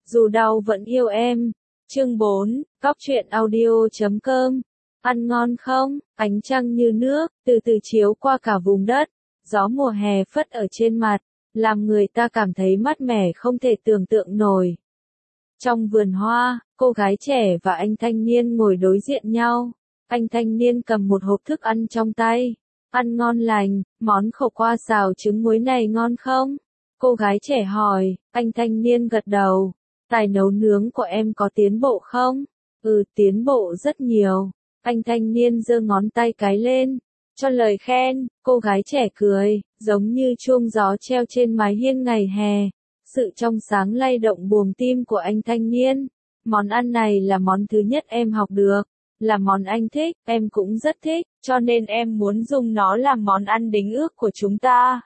Dù đau vẫn yêu em. Chương 4, Cóc truyện audio.com. Ăn ngon không? Ánh trăng như nước, từ từ chiếu qua cả vùng đất. Gió mùa hè phất ở trên mặt, làm người ta cảm thấy mát mẻ không thể tưởng tượng nổi. Trong vườn hoa, cô gái trẻ và anh thanh niên ngồi đối diện nhau. Anh thanh niên cầm một hộp thức ăn trong tay. Ăn ngon lành, món khổ qua xào trứng muối này ngon không? Cô gái trẻ hỏi, anh thanh niên gật đầu. Tài nấu nướng của em có tiến bộ không? Tiến bộ rất nhiều. Anh thanh niên giơ ngón tay cái lên, cho lời khen. Cô gái trẻ cười, giống như chuông gió treo trên mái hiên ngày hè. Sự trong sáng lay động buồm tim của anh thanh niên. Món ăn này là món thứ nhất em học được, là món anh thích, em cũng rất thích, cho nên em muốn dùng nó làm món ăn đính ước của chúng ta.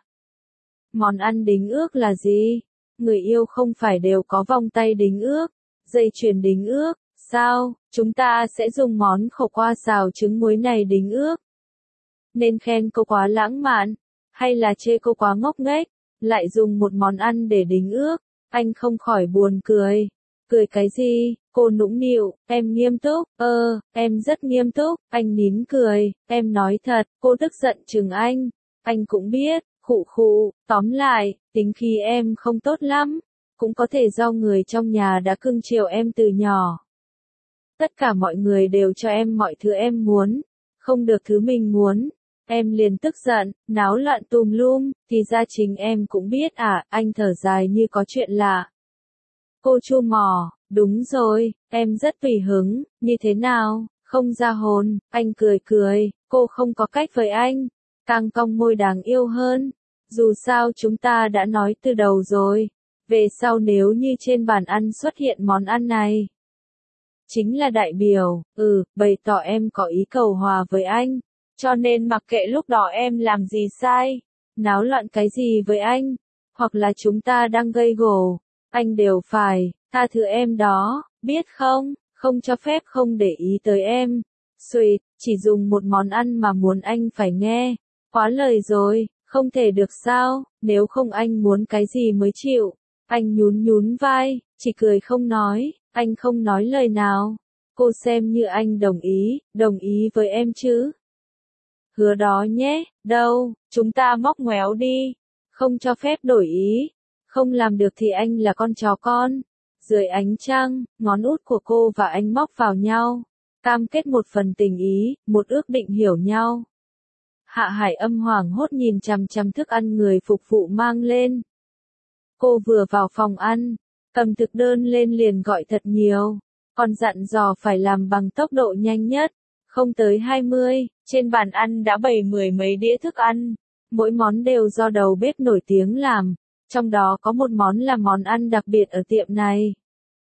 Món ăn đính ước là gì? Người yêu không phải đều có vòng tay đính ước, dây chuyền đính ước, sao? Chúng ta sẽ dùng món khổ qua xào trứng muối này đính ước. Nên khen cô quá lãng mạn, hay là chê cô quá ngốc nghếch, lại dùng một món ăn để đính ước? Anh không khỏi buồn cười. Cười cái gì? Cô nũng nịu, em nghiêm túc. Em rất nghiêm túc. Anh nín cười, em nói thật. Cô tức giận chừng anh. Anh cũng biết, khụ, tóm lại, tính khí em không tốt lắm. Cũng có thể do người trong nhà đã cưng chiều em từ nhỏ. Tất cả mọi người đều cho em mọi thứ em muốn, không được thứ mình muốn. Em liền tức giận, náo loạn tùm lum, thì ra chính em cũng biết à? Anh thở dài như có chuyện lạ. Cô chu mỏ, đúng rồi, em rất tùy hứng, như thế nào, không ra hồn? Anh cười, cô không có cách với anh. Càng cong môi đáng yêu hơn. Dù sao chúng ta đã nói từ đầu rồi, về sau nếu như trên bàn ăn xuất hiện món ăn này, chính là đại biểu, bày tỏ em có ý cầu hòa với anh. Cho nên mặc kệ lúc đó em làm gì sai, náo loạn cái gì với anh, hoặc là chúng ta đang gây gổ, anh đều phải tha thứ em đó, biết không? Không cho phép không để ý tới em. Sweet, chỉ dùng một món ăn mà muốn anh phải nghe. Quá lời rồi, không thể được sao? Nếu không anh muốn cái gì mới chịu. Anh nhún vai, chỉ cười không nói. Anh không nói lời nào. Cô xem như anh đồng ý với em chứ? Hứa đó nhé. Đâu, chúng ta móc ngoéo đi. Không cho phép đổi ý. Không làm được thì anh là con chó con. Dưới ánh trăng, ngón út của cô và anh móc vào nhau. Cam kết một phần tình ý, một ước định hiểu nhau. Hạ Hải Âm hoảng hốt nhìn chằm chằm thức ăn người phục vụ mang lên. Cô vừa vào phòng ăn, cầm thực đơn lên liền gọi thật nhiều, còn dặn dò phải làm bằng tốc độ nhanh nhất. Không tới 20, trên bàn ăn đã bày 10 mấy đĩa thức ăn. Mỗi món đều do đầu bếp nổi tiếng làm, trong đó có một món là món ăn đặc biệt ở tiệm này.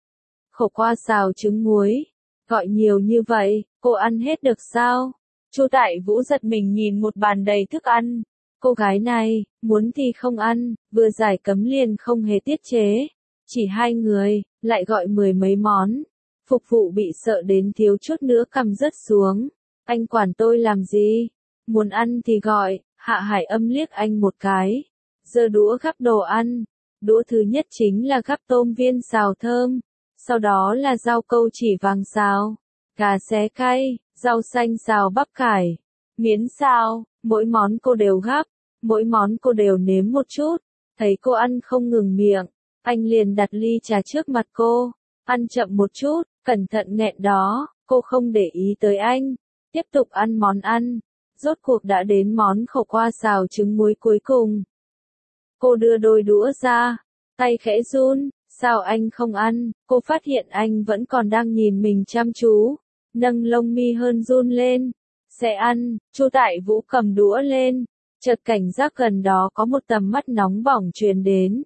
Khổ qua xào trứng muối. Gọi nhiều như vậy, cô ăn hết được sao? Chu Tại Vũ giật mình nhìn một bàn đầy thức ăn. Cô gái này, muốn thì không ăn, vừa giải cấm liền không hề tiết chế. Chỉ 2 người, lại gọi 10 mấy món. Phục vụ bị sợ đến thiếu chút nữa cầm rớt xuống. Anh quản tôi làm gì? Muốn ăn thì gọi. Hạ Hải Âm liếc anh một cái. Giơ đũa gắp đồ ăn. Đũa thứ nhất chính là gắp tôm viên xào thơm. Sau đó là rau câu chỉ vàng xào, gà xé cay, rau xanh xào bắp cải, miến xào. Mỗi món cô đều gắp, mỗi món cô đều nếm một chút. Thấy cô ăn không ngừng miệng, anh liền đặt ly trà trước mặt cô. Ăn chậm một chút, cẩn thận nghẹn đó. Cô không để ý tới anh, tiếp tục ăn món ăn. Rốt cuộc đã đến món khổ qua xào trứng muối cuối cùng. Cô đưa đôi đũa ra, tay khẽ run. Sao anh không ăn? Cô phát hiện anh vẫn còn đang nhìn mình chăm chú. Nâng lông mi hơn run lên. Sẽ ăn. Chu Tại Vũ cầm đũa lên. Chợt cảnh giác gần đó có một tầm mắt nóng bỏng truyền đến.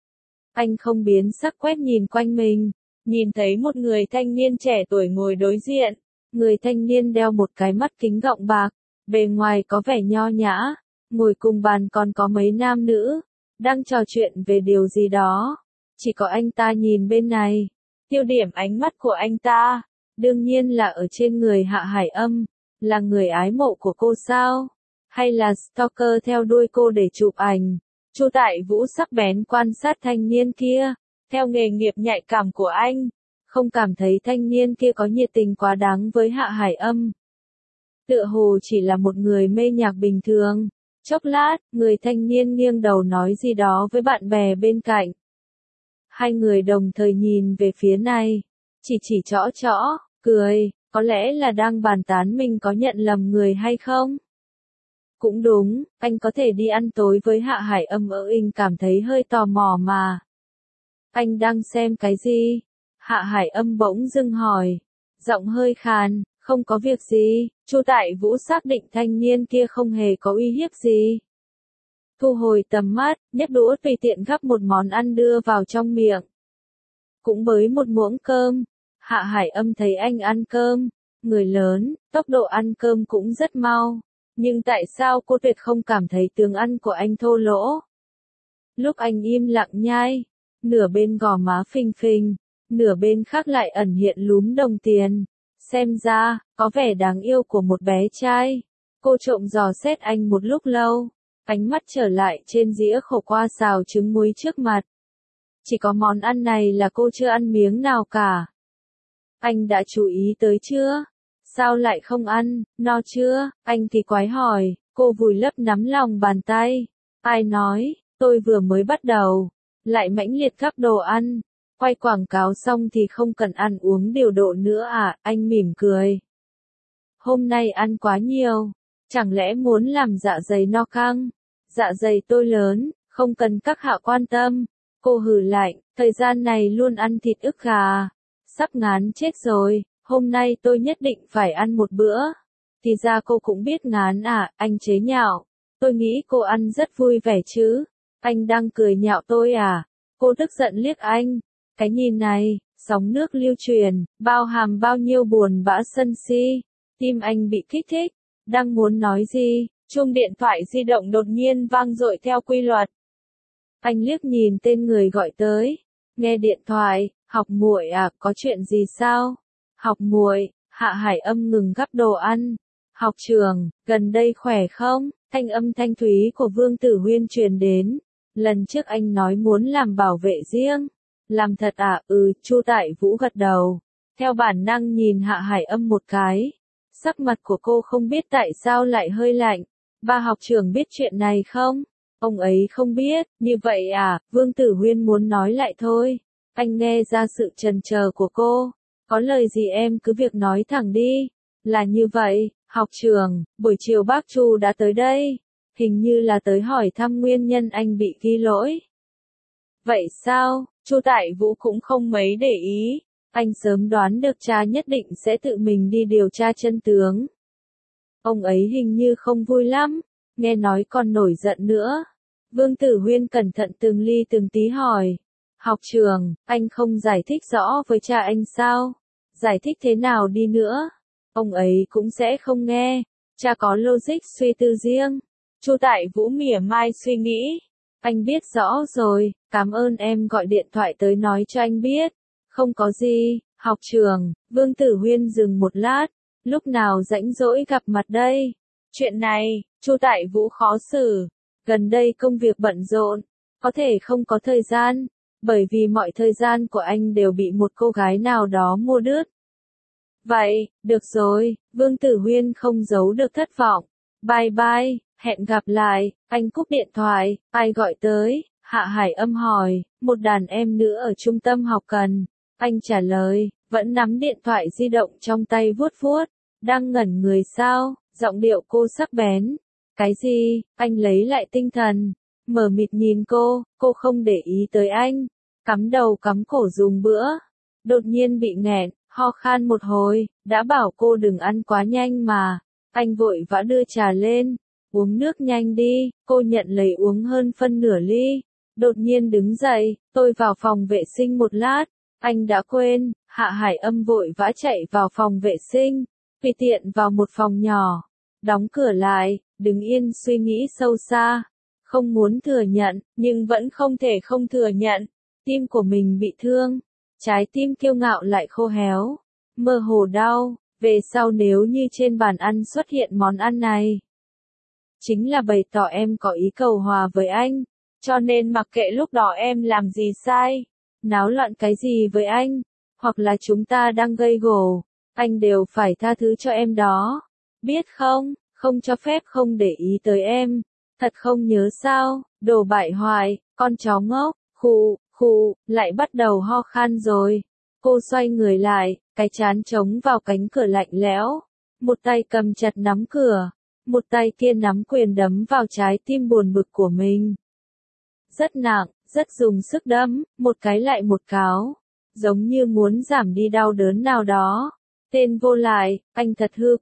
Anh không biến sắc quét nhìn quanh mình. Nhìn thấy một người thanh niên trẻ tuổi ngồi đối diện. Người thanh niên đeo một cái mắt kính gọng bạc. Bề ngoài có vẻ nho nhã. Ngồi cùng bàn còn có mấy nam nữ. Đang trò chuyện về điều gì đó. Chỉ có anh ta nhìn bên này. Tiêu điểm ánh mắt của anh ta, đương nhiên là ở trên người Hạ Hải Âm. Là người ái mộ của cô sao? Hay là stalker theo đuôi cô để chụp ảnh? Chu Tại Vũ sắc bén quan sát thanh niên kia. theo nghề nghiệp nhạy cảm của anh, không cảm thấy thanh niên kia có nhiệt tình quá đáng với Hạ Hải Âm. Tựa hồ chỉ là một người mê nhạc bình thường. Chốc lát, người thanh niên nghiêng đầu nói gì đó với bạn bè bên cạnh. Hai người đồng thời nhìn về phía này, chỉ chõ, cười, có lẽ là đang bàn tán mình có nhận lầm người hay không. Cũng đúng, anh có thể đi ăn tối với Hạ Hải Âm ở Inh cảm thấy hơi tò mò mà. Anh đang xem cái gì? Hạ Hải Âm bỗng dưng hỏi, giọng hơi khàn, không có việc gì. Chu Tại Vũ xác định thanh niên kia không hề có uy hiếp gì. Thu hồi tầm mắt, nhấc đũa tùy tiện gắp một món ăn đưa vào trong miệng. Cũng bới một muỗng cơm. Hạ Hải Âm thấy anh ăn cơm, người lớn, tốc độ ăn cơm cũng rất mau. Nhưng tại sao cô tuyệt không cảm thấy tướng ăn của anh thô lỗ? Lúc anh im lặng nhai, nửa bên gò má phình phình, nửa bên khác lại ẩn hiện lúm đồng tiền. Xem ra, có vẻ đáng yêu của một bé trai. Cô trộm dò xét anh một lúc lâu, ánh mắt trở lại trên dĩa khổ qua xào trứng muối trước mặt. Chỉ có món ăn này là cô chưa ăn miếng nào cả. Anh đã chú ý tới chưa? Sao lại không ăn, no chưa? Anh thì quái hỏi, cô vùi lấp nắm lòng bàn tay. Ai nói, tôi vừa mới bắt đầu, lại mãnh liệt gắp đồ ăn. Quay quảng cáo xong thì không cần ăn uống điều độ nữa à, anh mỉm cười. Hôm nay ăn quá nhiều, chẳng lẽ muốn làm dạ dày no căng? Dạ dày tôi lớn, không cần các hạ quan tâm. Cô hừ lạnh, thời gian này luôn ăn thịt ức gà. Sắp ngán chết rồi, hôm nay tôi nhất định phải ăn một bữa. Thì ra cô cũng biết ngán à, anh chế nhạo. Tôi nghĩ cô ăn rất vui vẻ chứ. Anh đang cười nhạo tôi à? Cô tức giận liếc anh. Cái nhìn này, sóng nước lưu truyền, bao hàm bao nhiêu buồn bã sân si. Tim anh bị kích thích, đang muốn nói gì, chuông điện thoại di động đột nhiên vang dội theo quy luật. Anh liếc nhìn tên người gọi tới, nghe điện thoại, Học muội à, có chuyện gì sao? Học muội, Hạ Hải Âm ngừng gắp đồ ăn. Học trưởng, gần đây khỏe không? Thanh âm thanh thúy của Vương Tử Huyên truyền đến. Lần trước anh nói muốn làm bảo vệ riêng. Làm thật à? Chu Tại Vũ gật đầu. Theo bản năng nhìn Hạ Hải Âm một cái. Sắc mặt của cô không biết tại sao lại hơi lạnh. Ba học trưởng biết chuyện này không? Ông ấy không biết, như vậy à? Vương Tử Huyên muốn nói lại thôi. Anh nghe ra sự chần chờ của cô. Có lời gì em cứ việc nói thẳng đi. Là như vậy, học trưởng, buổi chiều bác Chu đã tới đây. Hình như là tới hỏi thăm nguyên nhân anh bị ghi lỗi. Vậy sao? Chu Tại Vũ cũng không mấy để ý. Anh sớm đoán được cha nhất định sẽ tự mình đi điều tra chân tướng. Ông ấy hình như không vui lắm, nghe nói còn nổi giận nữa. Vương Tử Huyên cẩn thận từng ly từng tí hỏi. Học trưởng, anh không giải thích rõ với cha anh sao? Giải thích thế nào đi nữa? Ông ấy cũng sẽ không nghe. Cha có logic suy tư riêng. Chu Tại Vũ mỉa mai suy nghĩ. Anh biết rõ rồi, cảm ơn em gọi điện thoại tới nói cho anh biết. Không có gì, học trưởng. Vương Tử Huyên dừng một lát. Lúc nào rảnh rỗi gặp mặt đây? Chuyện này, Chu Tại Vũ khó xử. Gần đây công việc bận rộn, có thể không có thời gian, bởi vì mọi thời gian của anh đều bị một cô gái nào đó mua đứt. Vậy, được rồi, Vương Tử Huyên không giấu được thất vọng. Bye bye, hẹn gặp lại, anh cúp điện thoại, ai gọi tới? Hạ Hải Âm hỏi, một đàn em nữa ở trung tâm học cần. Anh trả lời, vẫn nắm điện thoại di động trong tay vuốt vuốt. Đang ngẩn người sao? Giọng điệu cô sắc bén. Cái gì? Anh lấy lại tinh thần. Mờ mịt nhìn cô không để ý tới anh. Cắm đầu cắm cổ dùng bữa. Đột nhiên bị nghẹn, ho khan một hồi, đã bảo cô đừng ăn quá nhanh mà. Anh vội vã đưa trà lên. Uống nước nhanh đi, cô nhận lấy uống hơn phân nửa ly. Đột nhiên đứng dậy, tôi vào phòng vệ sinh một lát. Anh đã quên, Hạ Hải Âm vội vã chạy vào phòng vệ sinh. Tùy tiện vào một phòng nhỏ. Đóng cửa lại, đứng yên suy nghĩ sâu xa. Không muốn thừa nhận, nhưng vẫn không thể không thừa nhận. Tim của mình bị thương. Trái tim kiêu ngạo lại khô héo. Mơ hồ đau. Về sau nếu như trên bàn ăn xuất hiện món ăn này, chính là bày tỏ em có ý cầu hòa với anh. Cho nên mặc kệ lúc đó em làm gì sai, Náo loạn cái gì với anh? Hoặc là chúng ta đang gây gổ, anh đều phải tha thứ cho em đó. Biết không, không cho phép không để ý tới em. Thật không nhớ sao, đồ bại hoại, con chó ngốc, khụ, lại bắt đầu ho khan rồi. Cô xoay người lại, cái trán chống vào cánh cửa lạnh lẽo. Một tay cầm chặt nắm cửa, một tay kia nắm quyền đấm vào trái tim buồn bực của mình. Rất nặng, rất dùng sức đấm, một cái lại một cáo. Giống như muốn giảm đi đau đớn nào đó. Tên vô lại, anh thật hư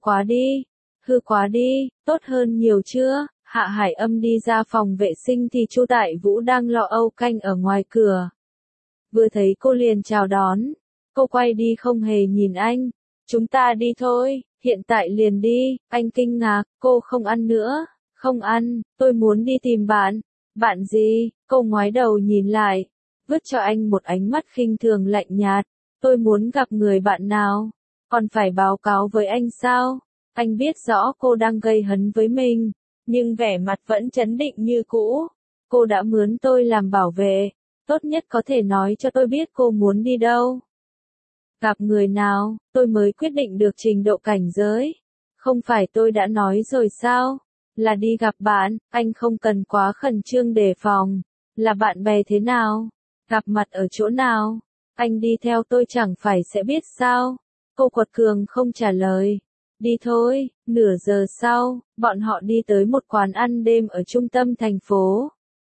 quá đi, tốt hơn nhiều chưa? Hạ Hải Âm đi ra phòng vệ sinh thì Chu Tại Vũ đang lo âu canh ở ngoài cửa. Vừa thấy cô liền chào đón. Cô quay đi không hề nhìn anh. Chúng ta đi thôi, hiện tại liền đi. Anh kinh ngạc, cô không ăn nữa. Không ăn, tôi muốn đi tìm bạn. Bạn gì? Cô ngoái đầu nhìn lại, vứt cho anh một ánh mắt khinh thường lạnh nhạt. Tôi muốn gặp người bạn nào? Còn phải báo cáo với anh sao? Anh biết rõ cô đang gây hấn với mình, nhưng vẻ mặt vẫn trấn định như cũ. Cô đã mướn tôi làm bảo vệ, tốt nhất có thể nói cho tôi biết cô muốn đi đâu. Gặp người nào, tôi mới quyết định được trình độ cảnh giới. Không phải tôi đã nói rồi sao? Là đi gặp bạn, anh không cần quá khẩn trương đề phòng. Là bạn bè thế nào? Gặp mặt ở chỗ nào? Anh đi theo tôi chẳng phải sẽ biết sao? Cô quật cường không trả lời. Đi thôi, nửa giờ sau, bọn họ đi tới một quán ăn đêm ở trung tâm thành phố.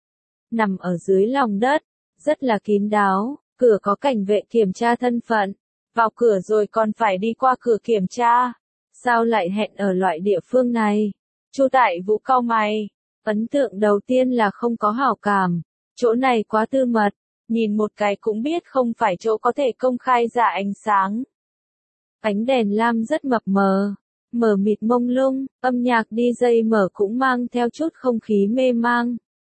Nằm ở dưới lòng đất, rất là kín đáo, cửa có cảnh vệ kiểm tra thân phận. Vào cửa rồi còn phải đi qua cửa kiểm tra. Sao lại hẹn ở loại địa phương này? Chu Tại Vũ cau mày. Ấn tượng đầu tiên là không có hảo cảm. Chỗ này quá tư mật, nhìn một cái cũng biết không phải chỗ có thể công khai ra ánh sáng. Ánh đèn lam rất mập mờ, mờ mịt mông lung, âm nhạc DJ mở cũng mang theo chút không khí mê mang.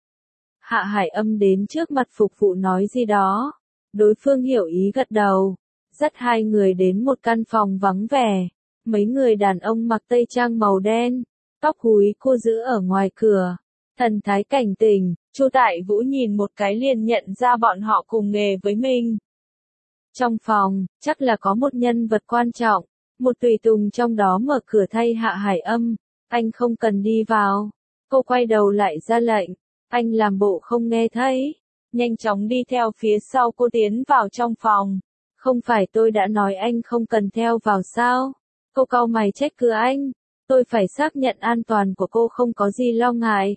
Hạ Hải Âm đến trước mặt phục vụ nói gì đó. Đối phương hiểu ý gật đầu. Dắt hai người đến một căn phòng vắng vẻ. Mấy người đàn ông mặc tây trang màu đen, tóc húi cô giữ ở ngoài cửa. Thần thái cảnh tỉnh, Chu Tại Vũ nhìn một cái liền nhận ra bọn họ cùng nghề với mình. Trong phòng, chắc là có một nhân vật quan trọng. Một tùy tùng trong đó mở cửa thay Hạ Hải Âm. Anh không cần đi vào. Cô quay đầu lại ra lệnh. Anh làm bộ không nghe thấy. Nhanh chóng đi theo phía sau cô tiến vào trong phòng. Không phải tôi đã nói anh không cần theo vào sao? Cô cau mày trách cứ anh. Tôi phải xác nhận an toàn của cô không có gì lo ngại.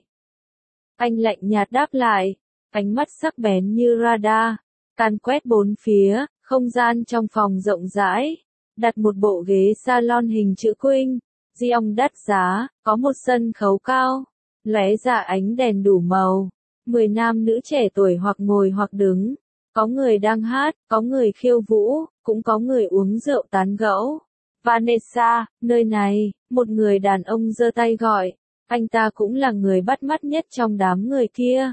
Anh lạnh nhạt đáp lại. Ánh mắt sắc bén như radar. Càn quét bốn phía, không gian trong phòng rộng rãi. Đặt một bộ ghế salon hình chữ queen. Giông đắt giá, có một sân khấu cao. Lóe ra ánh đèn đủ màu. 10 nam nữ trẻ tuổi hoặc ngồi hoặc đứng. Có người đang hát, có người khiêu vũ, cũng có người uống rượu tán gẫu. Vanessa, nơi này, một người đàn ông giơ tay gọi. Anh ta cũng là người bắt mắt nhất trong đám người kia.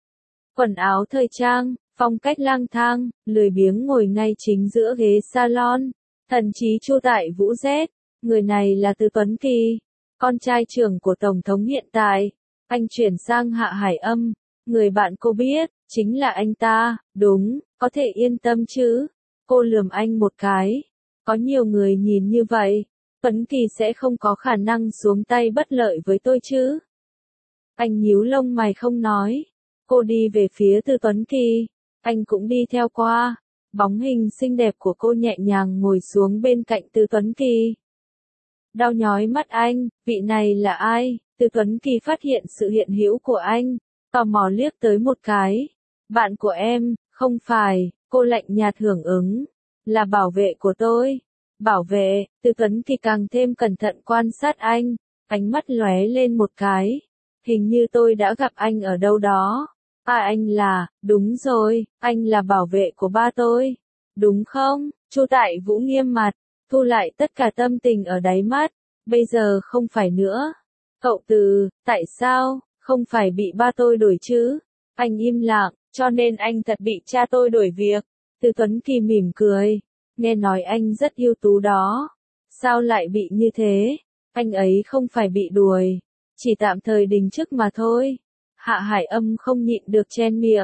Quần áo thời trang, phong cách lang thang, lười biếng ngồi ngay chính giữa ghế salon. Thần chí Chu Tại Vũ Z. Người này là Từ Tuấn Kỳ, con trai trưởng của Tổng thống hiện tại. Anh chuyển sang Hạ Hải Âm. Người bạn cô biết, chính là anh ta, đúng, có thể yên tâm chứ. Cô lườm anh một cái. Có nhiều người nhìn như vậy. Tuấn Kỳ sẽ không có khả năng xuống tay bất lợi với tôi chứ. Anh nhíu lông mày không nói. Cô đi về phía Từ Tuấn Kỳ. Anh cũng đi theo qua. Bóng hình xinh đẹp của cô nhẹ nhàng ngồi xuống bên cạnh Từ Tuấn Kỳ. Đau nhói mắt anh, vị này là ai? Từ Tuấn Kỳ phát hiện sự hiện hữu của anh. Tò mò liếc tới một cái. Bạn của em, không phải, cô lạnh nhạt hưởng ứng. Là bảo vệ của tôi. Bảo vệ, Từ Tuấn Kỳ càng thêm cẩn thận quan sát anh. Ánh mắt lóe lên một cái. Hình như tôi đã gặp anh ở đâu đó. À anh là, đúng rồi, anh là bảo vệ của ba tôi. Đúng không? Chu Tại Vũ nghiêm mặt, thu lại tất cả tâm tình ở đáy mắt. Bây giờ không phải nữa. Cậu Từ, tại sao, không phải bị ba tôi đuổi chứ? Anh im lặng, cho nên anh thật bị cha tôi đuổi việc. Từ Tuấn Kỳ mỉm cười. Nghe nói anh rất ưu tú đó. Sao lại bị như thế? Anh ấy không phải bị đuổi. Chỉ tạm thời đình chức mà thôi. Hạ Hải Âm không nhịn được chen miệng.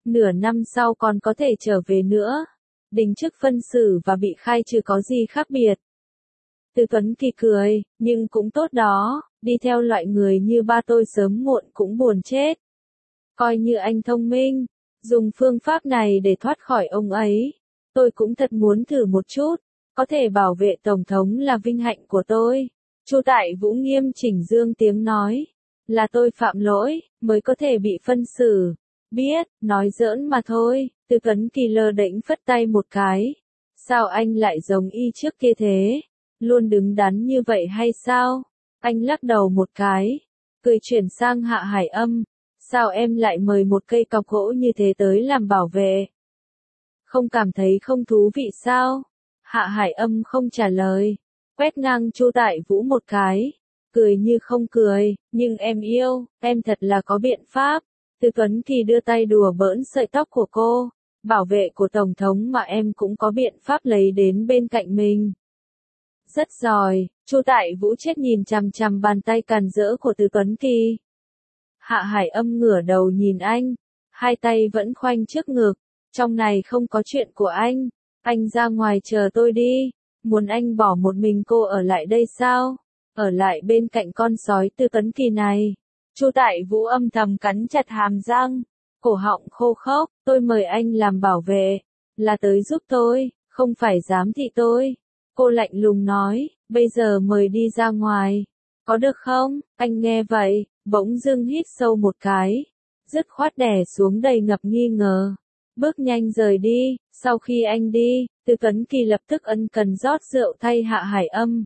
nửa năm sau còn có thể trở về nữa. Đình chức phân xử và bị khai trừ có gì khác biệt. Từ Tuấn Kỳ cười, nhưng cũng tốt đó, đi theo loại người như ba tôi sớm muộn cũng buồn chết. Coi như anh thông minh, dùng phương pháp này để thoát khỏi ông ấy. Tôi cũng thật muốn thử một chút, có thể bảo vệ Tổng thống là vinh hạnh của tôi. Chu Tại Vũ nghiêm chỉnh dương tiếng nói, là tôi phạm lỗi, mới có thể bị phân xử. Biết, nói giỡn mà thôi, Từ Tuấn Kỳ lơ đễnh phất tay một cái. Sao anh lại giống y trước kia thế? Luôn đứng đắn như vậy hay sao? Anh lắc đầu một cái, cười chuyển sang Hạ Hải Âm. Sao em lại mời một cây cọc gỗ như thế tới làm bảo vệ? Không cảm thấy không thú vị sao? Hạ Hải Âm không trả lời, quét ngang Chu Tại Vũ một cái, cười như không cười, nhưng em yêu, em thật là có biện pháp. Từ Tuấn Kỳ đưa tay đùa bỡn sợi tóc của cô, bảo vệ của Tổng thống mà em cũng có biện pháp lấy đến bên cạnh mình. Rất giỏi, Chu Tại Vũ chết nhìn chằm chằm bàn tay càn rỡ của Từ Tuấn Kỳ. Hạ Hải Âm ngửa đầu nhìn anh, hai tay vẫn khoanh trước ngực, trong này không có chuyện của anh ra ngoài chờ tôi đi, muốn anh bỏ một mình cô ở lại đây sao? Ở lại bên cạnh con sói Từ Tuấn Kỳ này. Chu Tại Vũ âm thầm cắn chặt hàm răng, cổ họng khô khốc, tôi mời anh làm bảo vệ, là tới giúp tôi, không phải giám thị tôi. Cô lạnh lùng nói, bây giờ mời đi ra ngoài, có được không? Anh nghe vậy, bỗng dưng hít sâu một cái, dứt khoát đè xuống đầy ngập nghi ngờ, bước nhanh rời đi. Sau khi anh đi, Từ Tuấn Kỳ lập tức ân cần rót rượu thay Hạ Hải Âm.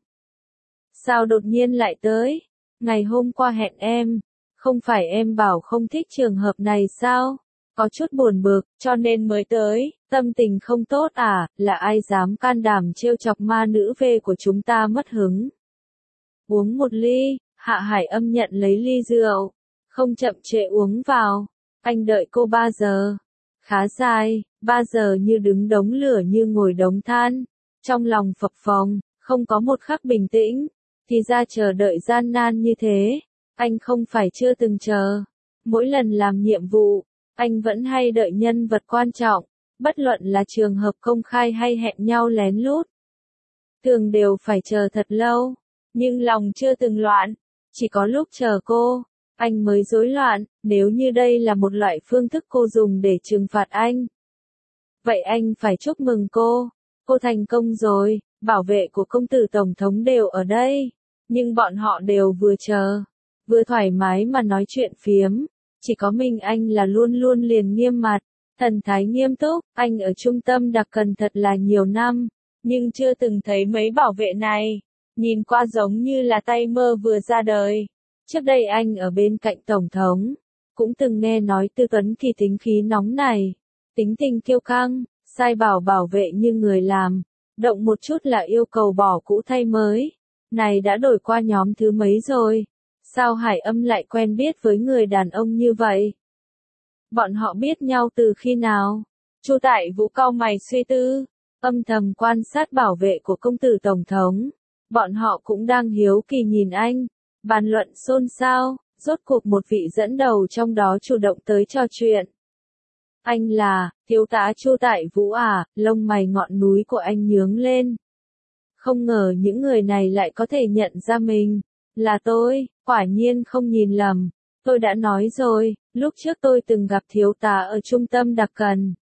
Sao đột nhiên lại tới? Ngày hôm qua hẹn em, không phải em bảo không thích trường hợp này sao? Có chút buồn bực, cho nên mới tới, tâm tình không tốt à, là ai dám can đảm trêu chọc ma nữ về của chúng ta mất hứng. Uống một ly, Hạ Hải Âm nhận lấy ly rượu, không chậm trễ uống vào, anh đợi cô 3 giờ. Khá dài, 3 giờ như đứng đống lửa như ngồi đống than, trong lòng phập phồng, không có một khắc bình tĩnh, thì ra chờ đợi gian nan như thế, anh không phải chưa từng chờ. Mỗi lần làm nhiệm vụ, anh vẫn hay đợi nhân vật quan trọng, bất luận là trường hợp công khai hay hẹn nhau lén lút. Thường đều phải chờ thật lâu, nhưng lòng chưa từng loạn, chỉ có lúc chờ cô, anh mới rối loạn. Nếu như đây là một loại phương thức cô dùng để trừng phạt anh, vậy anh phải chúc mừng cô thành công rồi, bảo vệ của công tử Tổng thống đều ở đây, nhưng bọn họ đều vừa chờ, vừa thoải mái mà nói chuyện phiếm, chỉ có mình anh là luôn luôn liền nghiêm mặt, thần thái nghiêm túc. Anh ở trung tâm đặc cần thật là nhiều năm, nhưng chưa từng thấy mấy bảo vệ này, nhìn qua giống như là tay mơ vừa ra đời. Trước đây anh ở bên cạnh Tổng thống, cũng từng nghe nói Từ Tuấn Kỳ tính khí nóng này, tính tình kiêu căng, sai bảo vệ như người làm, động một chút là yêu cầu bỏ cũ thay mới. Này đã đổi qua nhóm thứ mấy rồi? Sao Hải Âm lại quen biết với người đàn ông như vậy? Bọn họ biết nhau từ khi nào? Chu Tại Vũ cau mày suy tư, âm thầm quan sát bảo vệ của công tử Tổng thống. Bọn họ cũng đang hiếu kỳ nhìn anh, bàn luận xôn xao, rốt cuộc một vị dẫn đầu trong đó chủ động tới trò chuyện. Anh là, thiếu tá Chu Tại Vũ à? Lông mày ngọn núi của anh nhướng lên. Không ngờ những người này lại có thể nhận ra mình. Là tôi, quả nhiên không nhìn lầm. Tôi đã nói rồi, lúc trước tôi từng gặp thiếu tá ở trung tâm đặc cần.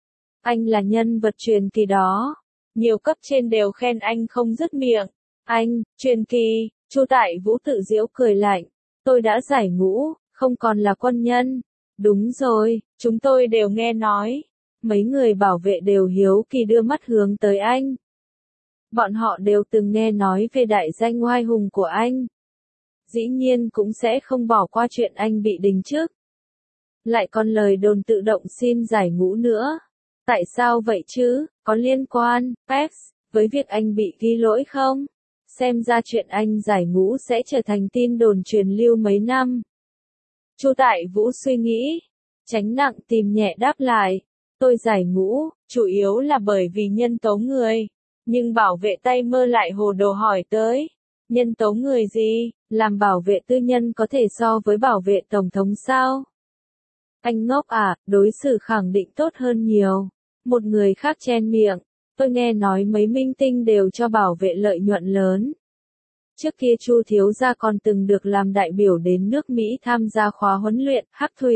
Anh là nhân vật truyền kỳ đó. Nhiều cấp trên đều khen anh không dứt miệng. Anh, truyền kỳ, Chu Tại Vũ tự giễu cười lạnh. Tôi đã giải ngũ, không còn là quân nhân. Đúng rồi, chúng tôi đều nghe nói. Mấy người bảo vệ đều hiếu kỳ đưa mắt hướng tới anh. Bọn họ đều từng nghe nói về đại danh oai hùng của anh. Dĩ nhiên cũng sẽ không bỏ qua chuyện anh bị đình chức. Lại còn lời đồn tự động xin giải ngũ nữa. Tại sao vậy chứ? Có liên quan, Peps, với việc anh bị ghi lỗi không? Xem ra chuyện anh giải ngũ sẽ trở thành tin đồn truyền lưu mấy năm. Chu Tại Vũ suy nghĩ, tránh nặng tìm nhẹ đáp lại. Tôi giải ngũ, chủ yếu là bởi vì nhân tố người. Nhưng bảo vệ tay mơ lại hồ đồ hỏi tới. Nhân tố người gì? Làm bảo vệ tư nhân có thể so với bảo vệ Tổng thống sao? Anh ngốc à, đối xử khẳng định tốt hơn nhiều. Một người khác chen miệng, tôi nghe nói mấy minh tinh đều cho bảo vệ lợi nhuận lớn. Trước kia Chu thiếu gia còn từng được làm đại biểu đến nước Mỹ tham gia khóa huấn luyện hắc thủy.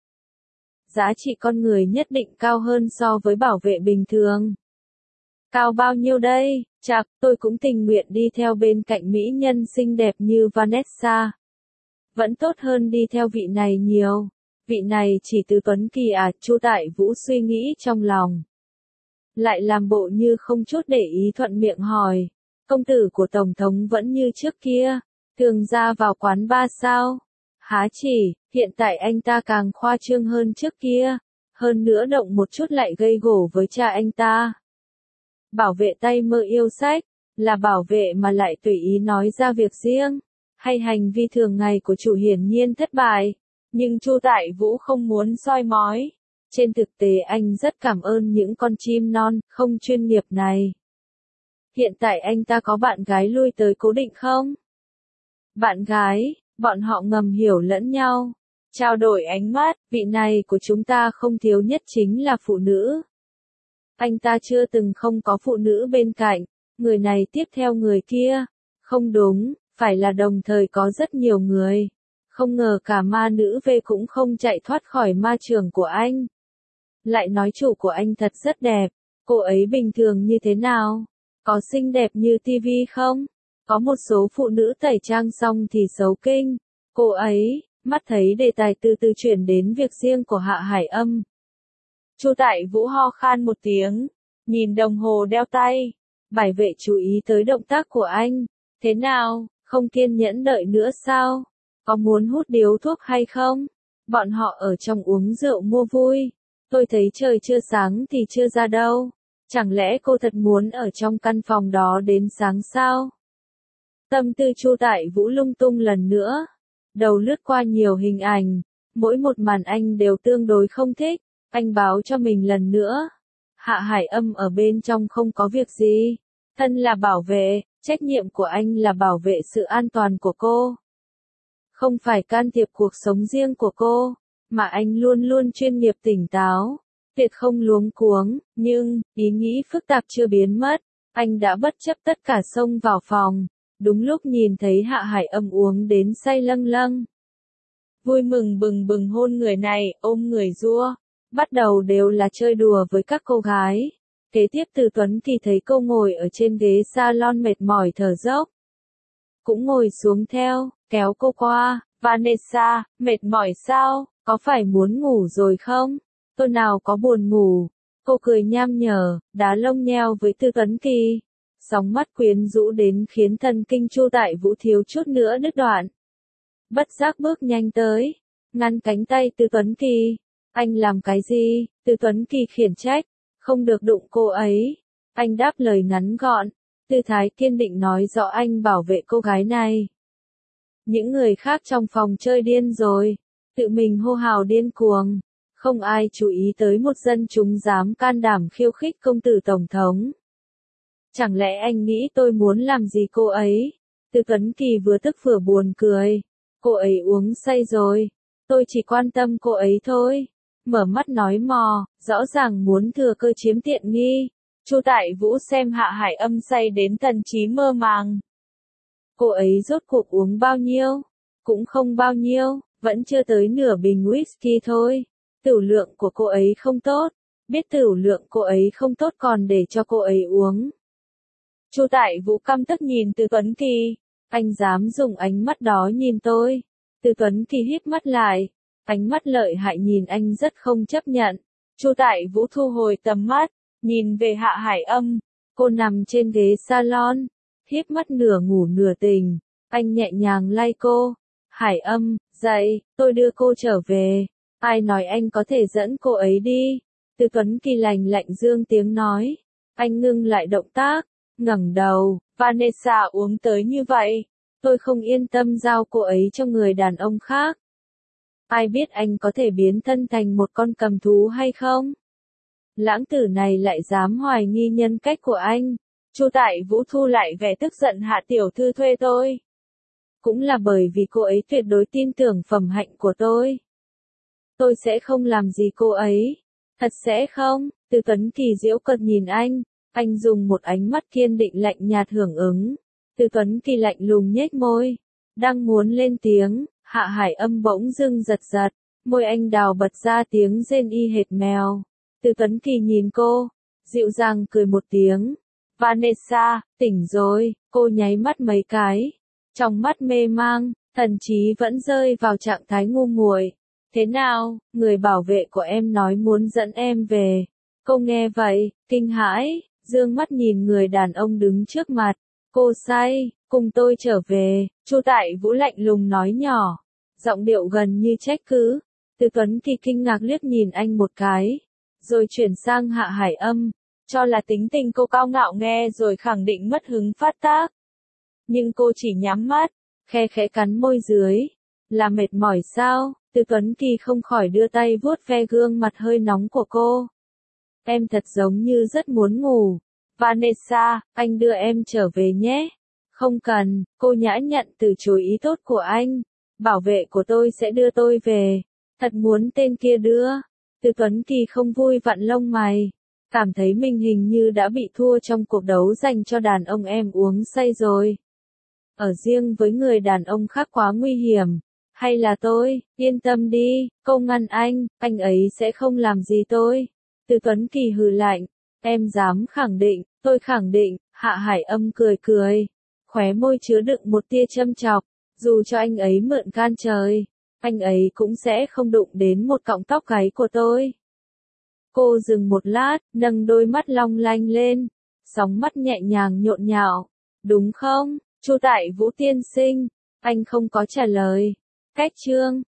Giá trị con người nhất định cao hơn so với bảo vệ bình thường. Cao bao nhiêu đây? Chạc, tôi cũng tình nguyện đi theo bên cạnh mỹ nhân xinh đẹp như Vanessa. Vẫn tốt hơn đi theo vị này nhiều. Vị này chỉ Từ Tuấn Kỳ à? Chu Tại Vũ suy nghĩ trong lòng. Lại làm bộ như không chút để ý thuận miệng hỏi. Công tử của Tổng thống vẫn như trước kia, thường ra vào quán bar sao? Há chỉ, hiện tại anh ta càng khoa trương hơn trước kia, hơn nữa động một chút lại gây gổ với cha anh ta. Bảo vệ tay mơ yêu sách, là bảo vệ mà lại tùy ý nói ra việc riêng, hay hành vi thường ngày của chủ hiển nhiên thất bại, nhưng Chu Tại Vũ không muốn soi mói. Trên thực tế anh rất cảm ơn những con chim non, không chuyên nghiệp này. Hiện tại anh ta có bạn gái lui tới cố định không? Bạn gái, bọn họ ngầm hiểu lẫn nhau. Trao đổi ánh mắt, vị này của chúng ta không thiếu nhất chính là phụ nữ. Anh ta chưa từng không có phụ nữ bên cạnh, người này tiếp theo người kia. Không đúng, phải là đồng thời có rất nhiều người. Không ngờ cả ma nữ V cũng không chạy thoát khỏi ma trường của anh. Lại nói chủ của anh thật rất đẹp, cô ấy bình thường như thế nào? Có xinh đẹp như TV không? Có một số phụ nữ tẩy trang xong thì xấu kinh. Cô ấy, mắt thấy đề tài từ từ chuyển đến việc riêng của Hạ Hải Âm. Chu Tại Vũ ho khan một tiếng, nhìn đồng hồ đeo tay. Bảo vệ chú ý tới động tác của anh. Thế nào, không kiên nhẫn đợi nữa sao? Có muốn hút điếu thuốc hay không? Bọn họ ở trong uống rượu mua vui. Tôi thấy trời chưa sáng thì chưa ra đâu. Chẳng lẽ cô thật muốn ở trong căn phòng đó đến sáng sao? Tâm tư Chu Tại Vũ lung tung lần nữa. Đầu lướt qua nhiều hình ảnh. Mỗi một màn anh đều tương đối không thích. Anh báo cho mình lần nữa. Hạ Hải Âm ở bên trong không có việc gì. Thân là bảo vệ, trách nhiệm của anh là bảo vệ sự an toàn của cô. Không phải can thiệp cuộc sống riêng của cô, mà anh luôn luôn chuyên nghiệp tỉnh táo. Tuyệt không luống cuống, nhưng, ý nghĩ phức tạp chưa biến mất, anh đã bất chấp tất cả xông vào phòng, đúng lúc nhìn thấy Hạ Hải Âm uống đến say lâng lâng. Vui mừng bừng bừng hôn người này, ôm người rua, bắt đầu đều là chơi đùa với các cô gái. Kế tiếp Từ Tuấn Kỳ thấy cô ngồi ở trên ghế salon mệt mỏi thở dốc. Cũng ngồi xuống theo, kéo cô qua, Vanessa, mệt mỏi sao, có phải muốn ngủ rồi không? Tôi nào có buồn ngủ. Cô cười nham nhở, đá lông nheo với Từ Tuấn Kỳ. Sóng mắt quyến rũ đến khiến thần kinh Chu Tại Vũ thiếu chút nữa đứt đoạn. Bất giác bước nhanh tới, ngăn cánh tay Từ Tuấn Kỳ. Anh làm cái gì? Từ Tuấn Kỳ khiển trách, không được đụng cô ấy. Anh đáp lời ngắn gọn, tư thái kiên định nói rõ anh bảo vệ cô gái này. Những người khác trong phòng chơi điên rồi, tự mình hô hào điên cuồng. Không ai chú ý tới một dân chúng dám can đảm khiêu khích công tử tổng thống. Chẳng lẽ anh nghĩ tôi muốn làm gì cô ấy? Từ Tuấn Kỳ vừa tức vừa buồn cười. Cô ấy uống say rồi. Tôi chỉ quan tâm cô ấy thôi. Mở mắt nói mò, rõ ràng muốn thừa cơ chiếm tiện nghi. Chu Tại Vũ xem Hạ Hải Âm say đến thần trí mơ màng. Cô ấy rốt cuộc uống bao nhiêu? Cũng không bao nhiêu, vẫn chưa tới nửa bình whisky thôi. Tửu lượng của cô ấy không tốt, biết tửu lượng cô ấy không tốt còn để cho cô ấy uống. Chu Tại Vũ căm tức nhìn Từ Tuấn Kỳ, anh dám dùng ánh mắt đó nhìn tôi. Từ Tuấn Kỳ híp mắt lại, ánh mắt lợi hại nhìn anh rất không chấp nhận. Chu Tại Vũ thu hồi tầm mắt, nhìn về Hạ Hải Âm, cô nằm trên ghế salon, híp mắt nửa ngủ nửa tỉnh, anh nhẹ nhàng lay cô. Hải Âm, dậy, tôi đưa cô trở về. Ai nói anh có thể dẫn cô ấy đi? Từ Tuấn Kỳ lạnh lạnh dương tiếng nói. Anh ngưng lại động tác, ngẩng đầu, Vanessa uống tới như vậy. Tôi không yên tâm giao cô ấy cho người đàn ông khác. Ai biết anh có thể biến thân thành một con cầm thú hay không? Lãng tử này lại dám hoài nghi nhân cách của anh. Chu Tại Vũ thu lại vẻ tức giận. Hạ tiểu thư thuê tôi. Cũng là bởi vì cô ấy tuyệt đối tin tưởng phẩm hạnh của tôi. tôi sẽ không làm gì cô ấy. Thật sẽ không? Từ Tuấn Kỳ giễu cợt nhìn anh dùng một ánh mắt kiên định lạnh nhạt hưởng ứng. Từ Tuấn Kỳ lạnh lùng nhếch môi, đang muốn lên tiếng, Hạ Hải Âm bỗng dưng giật giật, môi anh đào bật ra tiếng rên y hệt mèo. Từ Tuấn Kỳ nhìn cô, dịu dàng cười một tiếng. Vanessa, tỉnh rồi, cô nháy mắt mấy cái, trong mắt mê mang, thần trí vẫn rơi vào trạng thái ngu muội. Thế nào, người bảo vệ của em nói muốn dẫn em về. Cô nghe vậy, kinh hãi, dương mắt nhìn người đàn ông đứng trước mặt. Cô say, cùng tôi trở về, Chu Tại Vũ lạnh lùng nói nhỏ, giọng điệu gần như trách cứ. Từ Tuấn Kỳ kinh ngạc liếc nhìn anh một cái, rồi chuyển sang Hạ Hải Âm, cho là tính tình cô cao ngạo nghe rồi khẳng định mất hứng phát tác. Nhưng cô chỉ nhắm mắt, khe khẽ cắn môi dưới. Là mệt mỏi sao? Từ Tuấn Kỳ không khỏi đưa tay vuốt ve gương mặt hơi nóng của cô. Em thật giống như rất muốn ngủ. Vanessa, anh đưa em trở về nhé. Không cần, cô nhã nhặn từ chối ý tốt của anh. Bảo vệ của tôi sẽ đưa tôi về. Thật muốn tên kia đưa. Từ Tuấn Kỳ không vui vặn lông mày. Cảm thấy mình hình như đã bị thua trong cuộc đấu dành cho đàn ông em uống say rồi. Ở riêng với người đàn ông khác quá nguy hiểm. Hay là tôi, yên tâm đi, cô ngăn anh ấy sẽ không làm gì tôi. Từ Tuấn Kỳ hừ lạnh, em dám khẳng định, tôi khẳng định, Hạ Hải Âm cười cười. Khóe môi chứa đựng một tia châm chọc, dù cho anh ấy mượn can trời, anh ấy cũng sẽ không đụng đến một cọng tóc gáy của tôi. Cô dừng một lát, nâng đôi mắt long lanh lên, sóng mắt nhẹ nhàng nhộn nhạo. Đúng không, Chu Tại Vũ tiên sinh? Anh không có trả lời. Cách chương